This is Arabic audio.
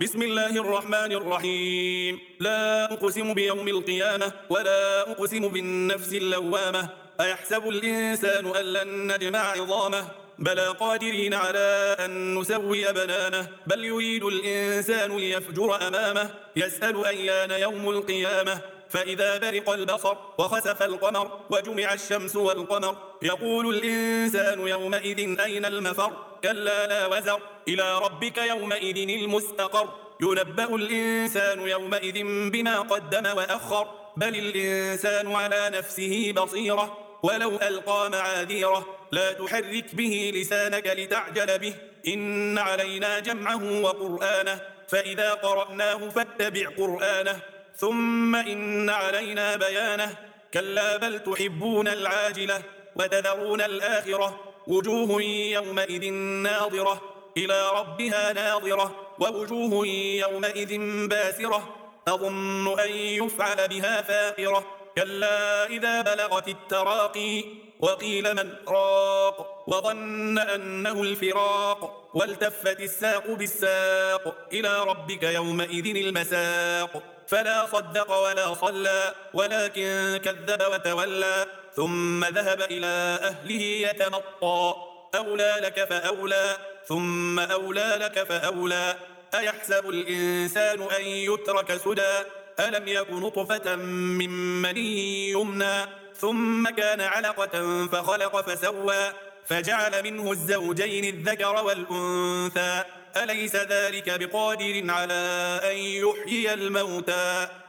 بسم الله الرحمن الرحيم. لا أقسم بيوم القيامة ولا أقسم بالنفس اللوامة. أيحسب الإنسان أن لن نجمع عظامه بلى قادرين على أن نسوي بنانه بل يريد الإنسان ليفجر أمامه يسأل أيان يوم القيامة فإذا برق البصر وخسف القمر وجمع الشمس والقمر يقول الإنسان يومئذ أين المفر كلا لا وزر إلى ربك يومئذ المستقر ينبأ الإنسان يومئذ بما قدم وأخر بل الإنسان على نفسه بصيرة ولو ألقى معاذيره لا تحرك به لسانك لتعجل به إن علينا جمعه وقرآنه فإذا قرأناه فاتبع قرآنه ثم إن علينا بيانه كلا بل تحبون العاجلة وتذرون الآخرة وجوه يومئذ ناظرة إلى ربها ناظرة ووجوه يومئذ باسرة تظن أن يفعل بها فاقرة كلا إذا بلغت التراقي وقيل من راق وظن أنه الفراق والتفت الساق بالساق إلى ربك يومئذ المساق فلا صدق ولا صلى ولكن كذب وتولى ثم ذهب إلى أهله يتمطى أولى لك فأولى ثم أولى لك فأولى أيحسب الإنسان أن يترك سدى ألم يك نطفة من مني يمنى ثم كان علقة فخلق فسوى فجعل منه الزوجين الذكر والأنثى أليس ذلك بقادر على أن يحيي الموتى